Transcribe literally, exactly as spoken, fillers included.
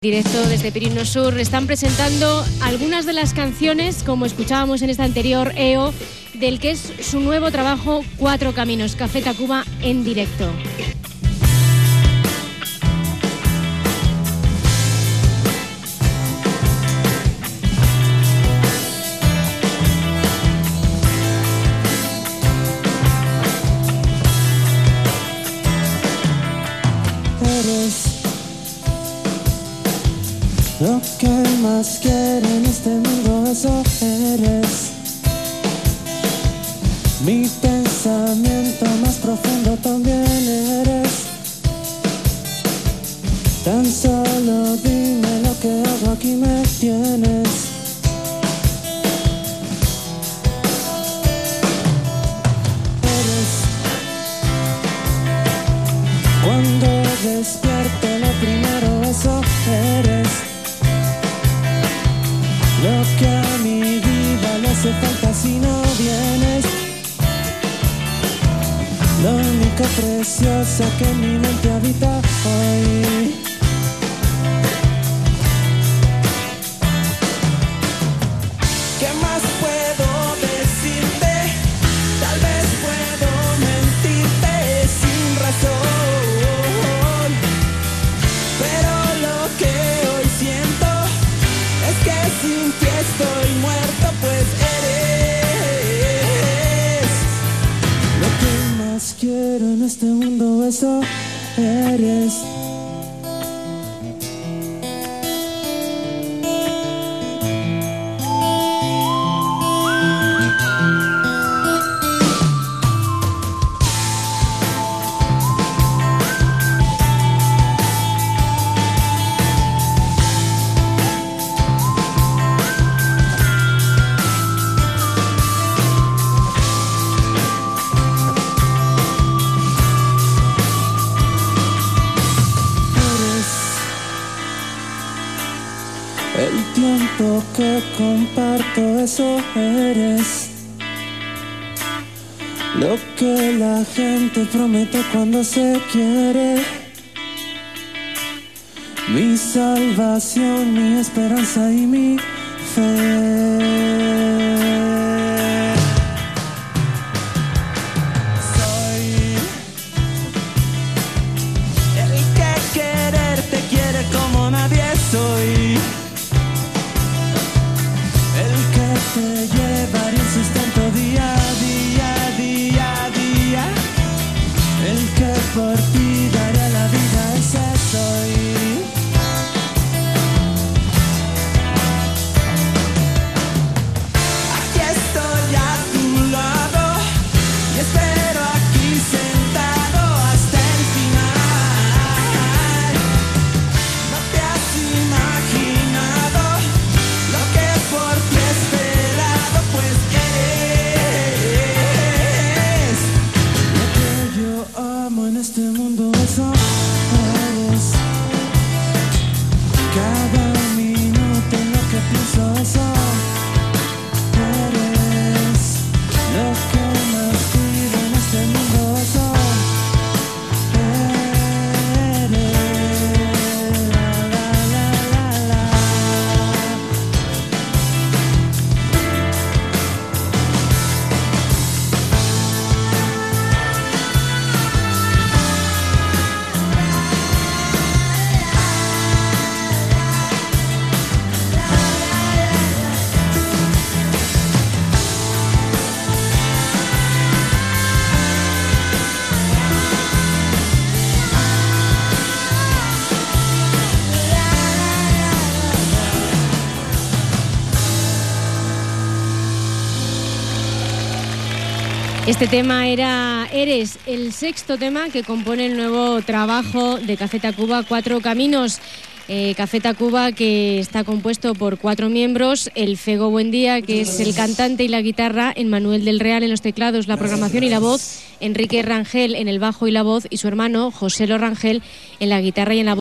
Directo desde Pirineo Sur están presentando algunas de las canciones, como escuchábamos en esta anterior E O, del que es su nuevo trabajo Cuatro Caminos, Café Tacuba en directo. Lo que más quiero en este mundo, eso eres. Mi pensamiento más profundo también eres. Tan solo dime lo que hago, aquí me tienes. Eres. Cuando despierto lo primero, eso eres. Lo que a mi vida le hace falta si no vienes. Lo único precioso que en mi mente habita hoy. ¿Qué más puedo decirte? Tal vez puedo mentirte sin razón, pero lo que hoy siento es que sin ti estoy muerto, pues eres. Lo que más quiero en este mundo, eso eres. El tiempo que comparto, eso eres. Lo que la gente promete cuando se quiere. Mi salvación, mi esperanza y mi fe. Soy el que quererte quiere como nadie soy. Te llevaré un sustento día a día, día a día. El que por ti daré la vida, ese soy. Aquí estoy a tu lado y espero aquí sentado hasta el final. No te has imaginado lo que por ti espero. En este mundo eso eres. Cada minuto en lo que pienso eso eres. Lo que más pido en este mundo eso eres. La, la, la, la, la. Este tema era Eres, el sexto tema que compone el nuevo trabajo de Café Tacuba, Cuatro Caminos. Eh, Café Tacuba, que está compuesto por cuatro miembros: el Fego Buendía, que es el cantante y la guitarra, Emmanuel del Real en los teclados, la programación y la voz, Enrique Rangel en el bajo y la voz, y su hermano José Lo Rangel en la guitarra y en la voz.